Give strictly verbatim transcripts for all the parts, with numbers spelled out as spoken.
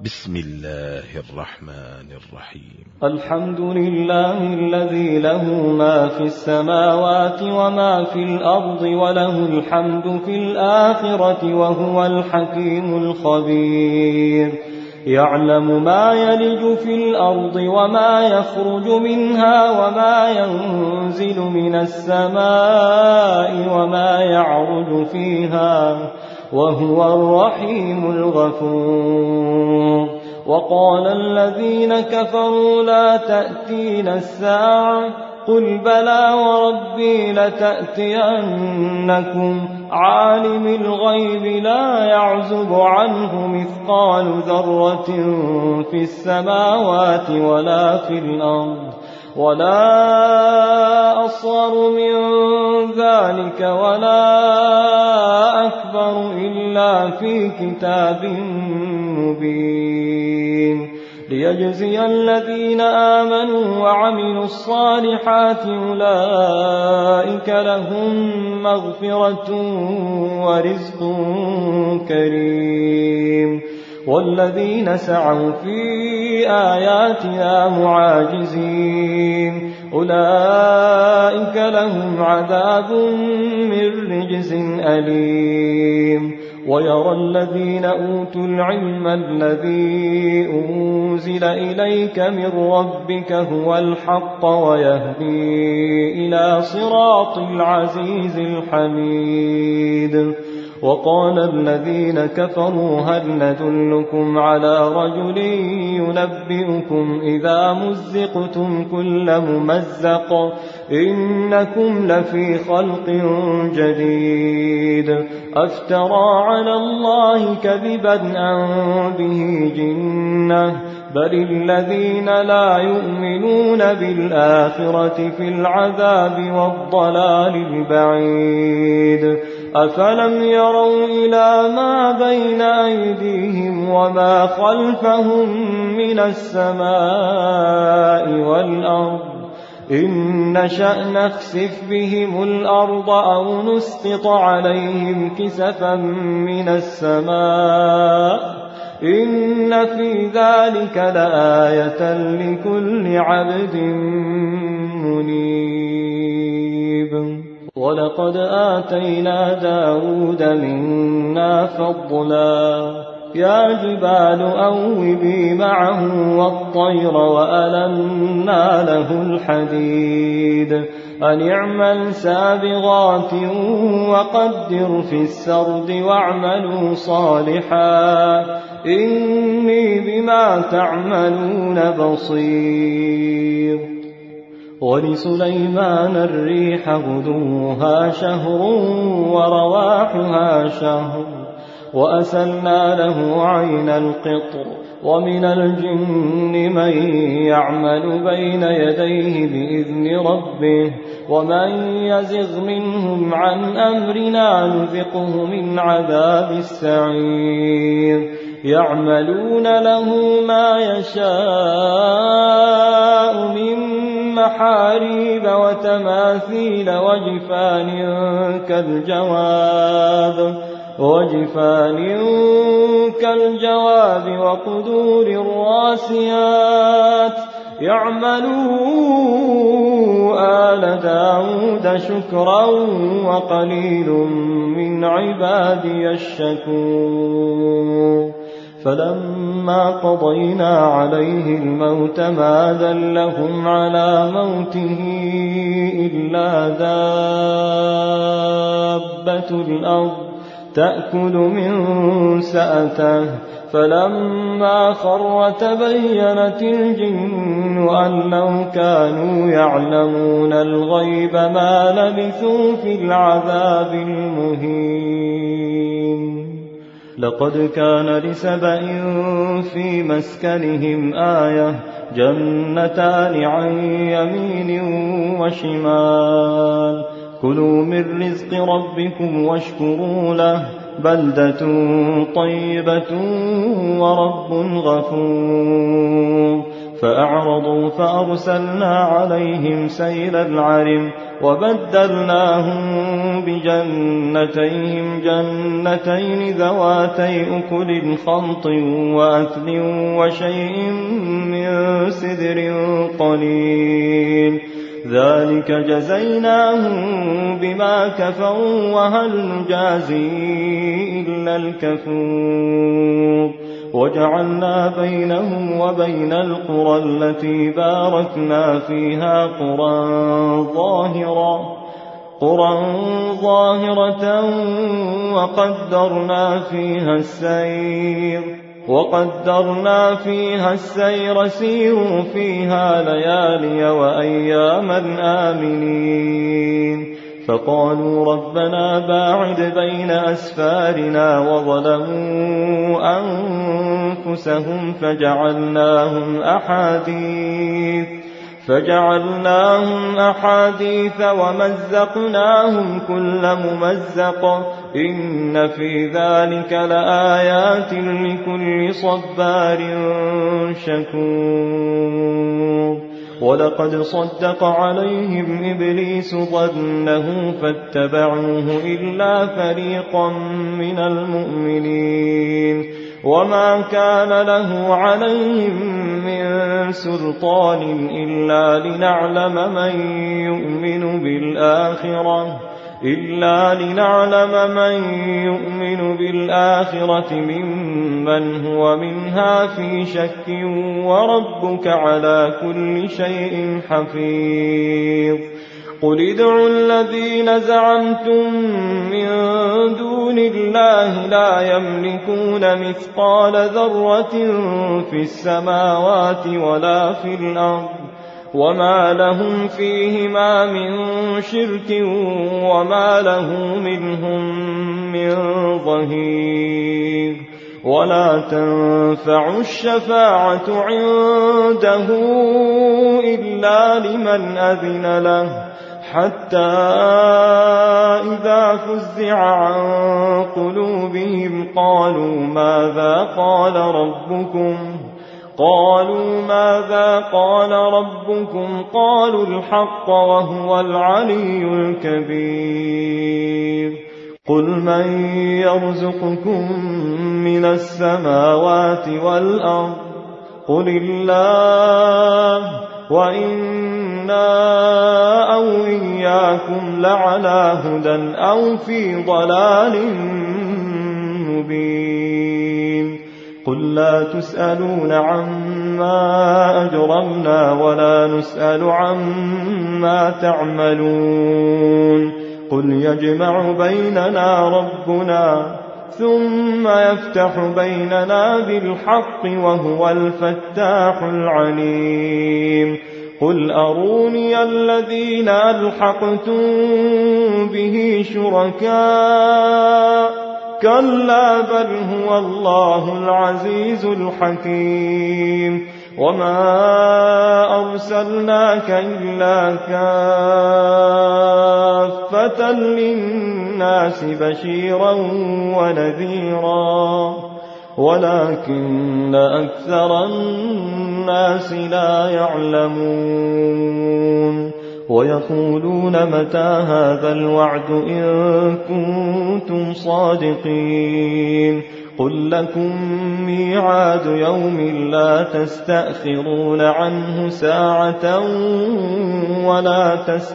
بسم الله الرحمن الرحيم. الحمد لله الذي له ما في السماوات وما في الأرض وله الحمد في الآخرة وهو الحكيم الخبير. يعلم ما يلج في الأرض وما يخرج منها وما ينزل من السماء وما يعرج فيها وهو الرحيم الغفور. وقال الذين كفروا لا تأتينا الساعة قل بلى وربي لتأتينكم عالم الغيب لا يعزب عنه مثقال ذرة في السماوات ولا في الأرض ولا أصغر من ذلك ولا أكبر إلا في كتاب مبين ليجزي الذين آمنوا وعملوا الصالحات أولئك لهم مغفرة ورزق كريم. والذين سعوا في آياتنا معاجزين أولئك لهم عذاب من رجز أليم. ويرى الذين أوتوا العلم الذي أنزل إليك من ربك هو الحق ويهدي إلى صراط العزيز الحميد. وقال الذين كفروا هل ندلكم على رجل ينبئكم إذا مزقتم كل ممزق إنكم لفي خلق جديد أفترى على الله كذبا أم به جنة بل الذين لا يؤمنون بالآخرة في العذاب والضلال البعيد. أفلم يروا إلى ما بين أيديهم وما خلفهم من السماء والأرض إن نشأ نخسف بهم الأرض أو نسقط عليهم كسفا من السماء إن في ذلك لآية لكل عبد منيب. ولقد آتينا داود منا فضلا يا جبال أوبي معه والطير وألنا له الحديد أن اعمل سابغات وقدر في السرد واعملوا صالحا إني بما تعملون بصير. ولسليمان الريح غدوها شهر ورواحها شهر وأسلنا له عين القطر ومن الجن من يعمل بين يديه بإذن ربه ومن يزغ منهم عن أمرنا نذقه من عذاب السعير. يعملون له ما يشاء من محاريب وتماثيل وجفان كالجواب وجفان كالجواب وقدور الراسيات يعملوا آل داود شكرا وقليل من عبادي الشكور. فلما قضينا عليه الموت ما دلهم على موته إلا دابة الأرض تأكل من سأته فلما خر تبينت الجن أن لو كانوا يعلمون الغيب ما لبثوا في العذاب المهين. لقد كان لسبأ في مسكنهم آية جنتان عن يمين وشمال كلوا من رزق ربكم واشكروا له بلدة طيبة ورب غفور. فأعرضوا فأرسلنا عليهم سيل العرم وبدلناهم بجنتيهم جنتين ذواتي أكل خمط وأثل وشيء من سدر قليل ذلك جزيناهم بما كفروا وهل نجازي إلا الكفور وجعلنا بينهم وبين القرى التي باركنا فيها قرى ظاهرة قرى ظاهرة وقدرنا فيها السير وقدرنا فيها السير سيروا فيها ليالي وأياما آمنين فقالوا ربنا باعد بين أسفارنا وظلموا أنفسهم فجعلناهم أحاديث فجعلناهم أحاديث ومزقناهم كل ممزق إن في ذلك لآيات لكل صبار شكور ولقد صدق عليهم إبليس ظنه فاتبعوه إلا فريقا من المؤمنين وما كان له عليهم من سلطان إلا لنعلم من يؤمن بالآخرة إلا لنعلم من يؤمن بالآخرة ممن هو منها في شك وربك على كل شيء حفيظ قل ادعوا الذين زعمتم من دون الله لا يملكون مثقال ذرة في السماوات ولا في الأرض وما لهم فيهما من شرك وما له منهم من ظهير ولا تنفع الشفاعة عنده إلا لمن أذن له حتى إذا فزع عن قلوبهم قالوا ماذا قال ربكم قالوا ماذا قال ربكم قالوا الحق وهو العلي الكبير قل من يرزقكم من السماوات والأرض قل الله وإنا أو إياكم لعلى هدى أو في ضلال مبين قل لا تسألون عما أجرمنا ولا نسأل عما تعملون قل يجمع بيننا ربنا ثم يفتح بيننا بالحق وهو الفتاح العليم قل أروني الذين ألحقتم به شركاء كلا بل هو الله العزيز الحكيم وما أرسلناك إلا كافة للناس بشيرا ونذيرا ولكن أكثر الناس لا يعلمون ويقولون متى هذا الوعد إن كنتم صادقين قل لكم ميعاد يوم لا تستأخرون عنه ساعة ولا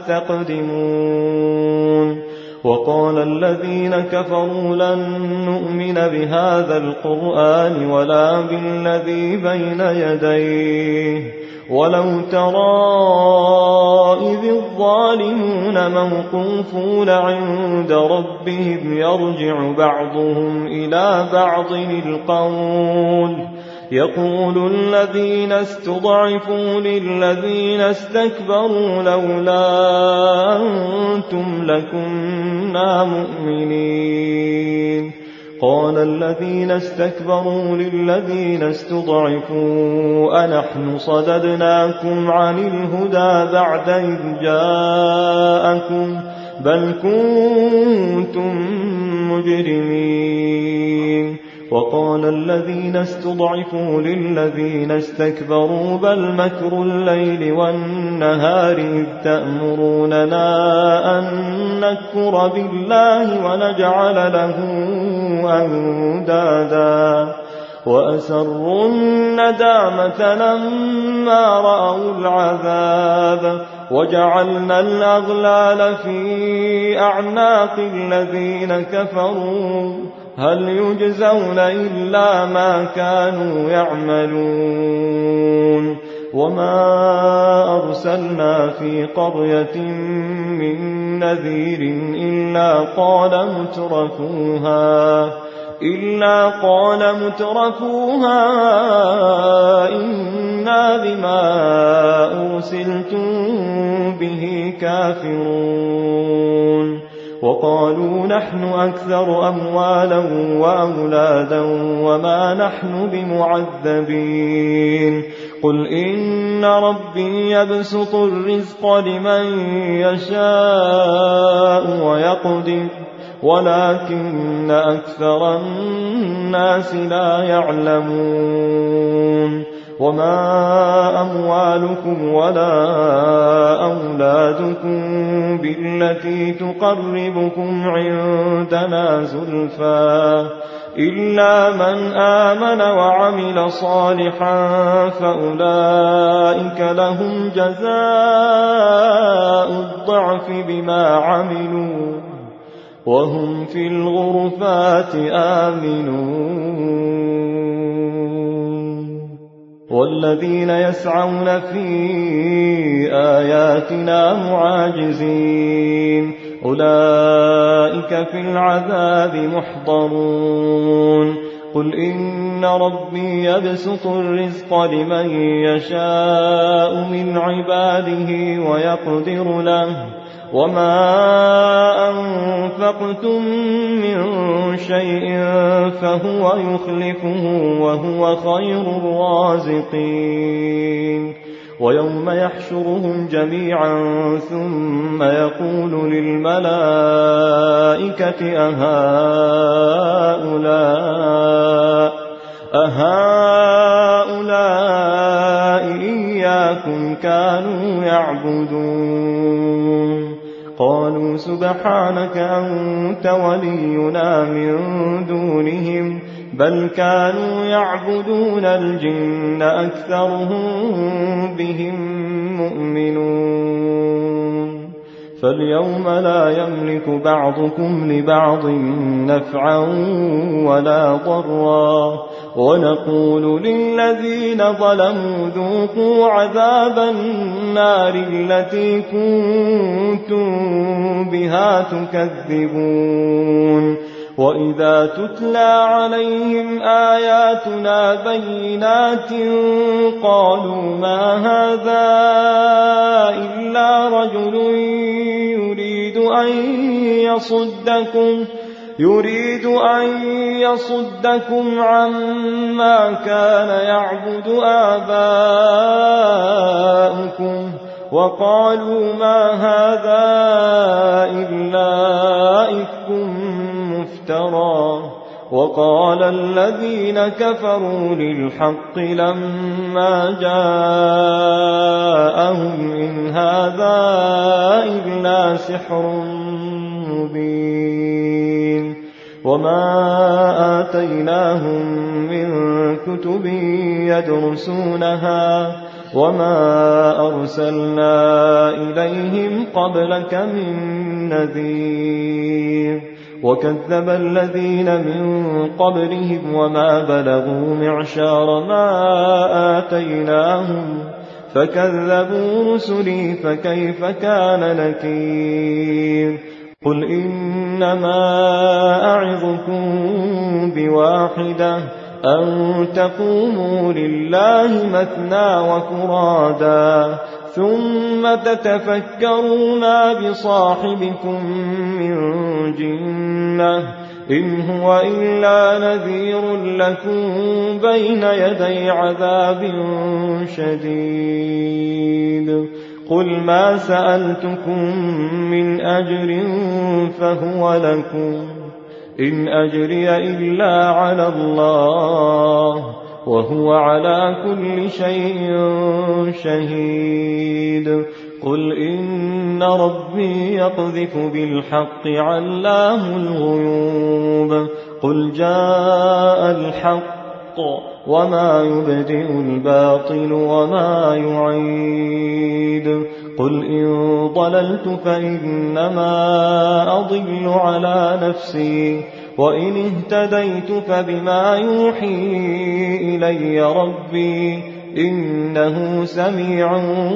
تستقدمون وقال الذين كفروا لن نؤمن بهذا القرآن ولا بالذي بين يديه ولو ترى إذ الظالمون موقوفون عند ربهم يرجع بعضهم إلى بعض القول يقول الذين استضعفوا للذين استكبروا لولا أنتم لكنا مؤمنين قال الذين استكبروا للذين استضعفوا أنحن صددناكم عن الهدى بعد إذ جاءكم بل كنتم مجرمين وقال الذين استضعفوا للذين استكبروا بل مكر الليل والنهار إذ تأمروننا أن نكفر بالله ونجعل له أندادا وأسروا الندامة لما رأوا العذاب وجعلنا الأغلال في أعناق الذين كفروا هل يجزون إلا ما كانوا يعملون وما أرسلنا في قرية من نذير إلا قال مترفوها إلا قال مترفوها إنا بما أرسلتم به كافرون وقالوا نحن أكثر أموالا وأولادا وما نحن بمعذبين قل إن ربي يبسط الرزق لمن يشاء ويقدر ولكن أكثر الناس لا يعلمون وما أموالكم ولا أولادكم بالتي تقربكم عندنا زلفى إلا من آمن وعمل صالحا فأولئك لهم جزاء الضعف بما عملوا وهم في الغرفات آمنون والذين يسعون في آياتنا معاجزين أولئك في العذاب محضرون قل إن ربي يبسط الرزق لمن يشاء من عباده ويقدر له وما أنفقتم من شيء فهو يخلفه وهو خير الرازقين ويوم يحشرهم جميعا ثم يقول للملائكة أهؤلاء أهؤلاء إياكم كانوا يعبدون قالوا سبحانك أنت ولينا من دونهم بل كانوا يعبدون الجن أكثرهم بهم مؤمنون فاليوم لا يملك بعضكم لبعض نفعا ولا ضرا ونقول للذين ظلموا ذوقوا عذاب النار التي كنتم بها تكذبون وإذا تتلى عليهم آياتنا بينات قالوا ما هذا إلا رجل يريد أن يصدكم يريد أن يصدكم عما كان يعبد آباؤكم وقالوا ما هذا إلا إفك مفترى وقال الذين كفروا للحق لما جاءهم إن هذا إلا سحر مبين وما آتيناهم من كتب يدرسونها وما أرسلنا إليهم قبلك من نذير وكذب الذين من قبلهم وما بلغوا معشار ما آتيناهم فكذبوا رسلي فكيف كان نكير قل إنما أعظكم بواحدة أن تقوموا لله مثنى وفرادا ثم تتفكروا ما بصاحبكم من جنة إن هو إلا نذير لكم بين يدي عذاب شديد قل ما سألتكم من أجر فهو لكم إن أجري إلا على الله وهو على كل شيء شهيد قل إن ربي يقذف بالحق علام الغيوب قل جاء الحق وما يبدئ الباطل وما يعيد قل إن ضللت فإنما أضل على نفسي وإن اهتديت فبما يوحي إلي ربي إنه سميع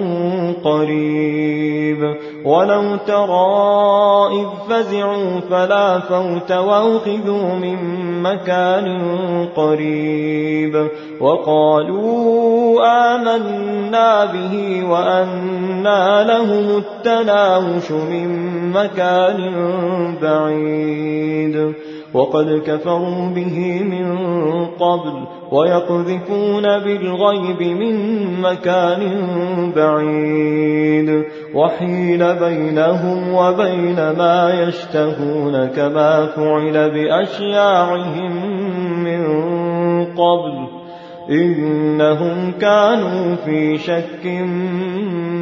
قريب ولو ترى إذ فزعوا فلا فوت وأخذوا من مكان قريب وقالوا آمنا به وأنى لهم التناوش من مكان بعيد وقد كفروا به من قبل ويقذفون بالغيب من مكان بعيد وحيل بينهم وبين ما يشتهون كما فعل بأشياعهم من قبل إنهم كانوا في شك